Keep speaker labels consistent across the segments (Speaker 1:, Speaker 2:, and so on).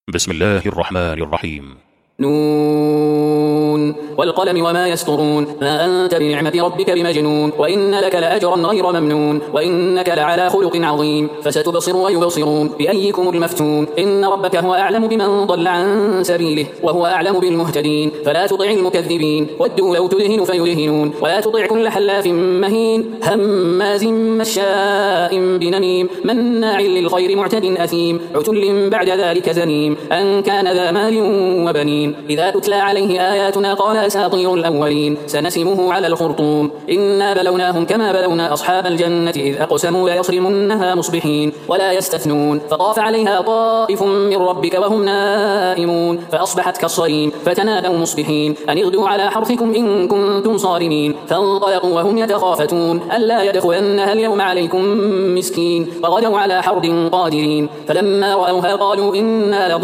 Speaker 1: بسم الله الرحمن الرحيم.
Speaker 2: نون والقلم وما يسطرون ما أنت بنعمة ربك بمجنون وإن لك لأجرا غير ممنون وإنك لعلى خلق عظيم فستبصر ويبصرون بأيكم المفتون إن ربك هو أعلم بمن ضل عن سبيله وهو أعلم بالمهتدين فلا تطع المكذبين ودوا لو تدهن فيدهنون ولا تطع كل حلاف مهين هماز مشاء بنميم مناع للخير معتد أثيم عتل بعد ذلك زنيم أن كان ذا مال وبنين إذا تتلى عليه آياتنا قال أساطير الأولين سنسمه على الخرطوم إنا بلوناهم كما بلونا أصحاب الجنة إذ أقسموا ليصرمنها مصبحين ولا يستثنون فطاف عليها طائف من ربك وهم نائمون فأصبحت كالصريم فتنادوا مصبحين أن اغدوا على حرثكم إن كنتم صارمين فانطلقوا وهم يتخافتون ألا يدخلنها اليوم عليكم مسكين وغدوا على حرد قادرين فلما رأوها قالوا إنا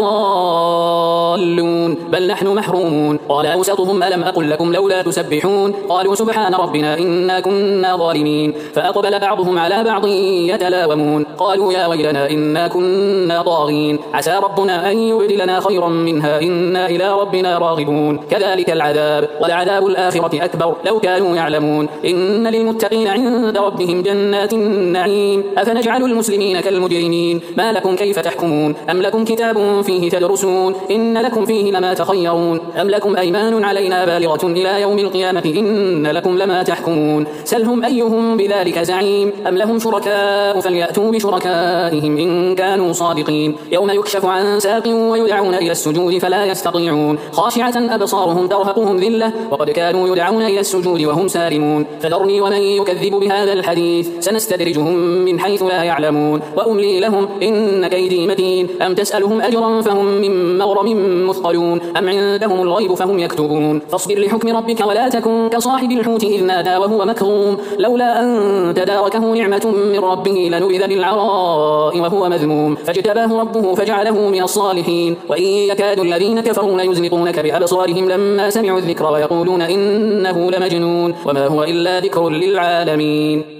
Speaker 2: لضالون بل نحن محرومون قال أوسطهم ألم أقل لكم لولا تسبحون قالوا سبحان ربنا إنا كنا ظالمين فأقبل بعضهم على بعض يتلاومون قالوا يا ويلنا إنا كنا طاغين عسى ربنا أن يبدلنا خيرا منها إنا إلى ربنا راغبون كذلك العذاب ولعذاب الآخرة أكبر لو كانوا يعلمون إن للمتقين عند ربهم جنات النعيم أفنجعل المسلمين كالمجرمين ما لكم كيف تحكمون أم لكم كتاب فيه تدرسون إن لكم فيه لما تخيرون أم لكم أيمان علينا بالغة إلى يوم القيامة إن لكم لما تحكمون سلهم أيهم بذلك زعيم أم لهم شركاء فليأتوا بشركائهم إن كانوا صادقين يوم يكشف عن ساق ويدعون إلى السجود فلا يستطيعون خاشعة أبصارهم ترهقهم ذلة وقد كانوا يدعون إلى السجود وهم سالمون فذرني ومن يكذب بهذا الحديث سنستدرجهم من حيث لا يعلمون وأملي لهم إن كيدي متين أم تسألهم أجرا فهم من مغرم مثقلون أم عندهم الغيب فهم يكتبون فاصبر لحكم ربك ولا تكن كصاحب الحوت إذ نادى وهو مكظوم لولا أن تداركه نعمة من ربه لنبذ بالعراء وهو مذموم فاجتباه ربه فجعله من الصالحين وإن يكاد الذين كفروا ليزلقونك بأبصارهم لما سمعوا الذكر ويقولون إنه لمجنون وما هو إلا ذكر للعالمين.